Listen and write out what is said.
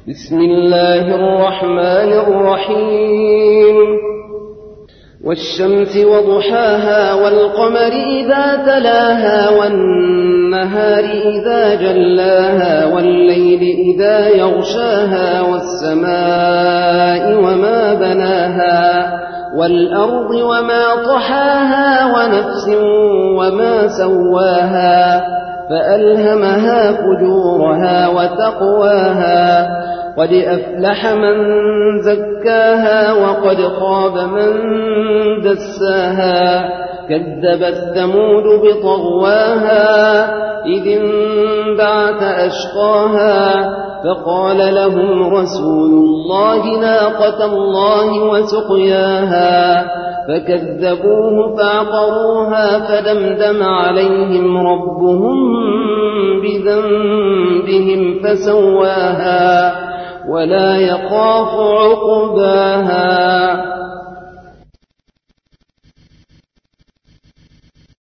بسم الله الرحمن الرحيم والشمس وضحاها والقمر إذا تلاها والنهار إذا جلاها والليل إذا يغشاها والسماء وما بناها والأرض وما طحاها ونفس وما سواها فألهمها فجورها وتقواها قد أفلح من زكاها وقد خاب من دساها كذبت ثمود بطغواها إذ انبعث أشقاها فقال لهم رسول الله ناقة الله وسقياها فكذبوه فعقروها فدمدم عليهم ربهم بذنبهم فسواها ولا يخاف عقباها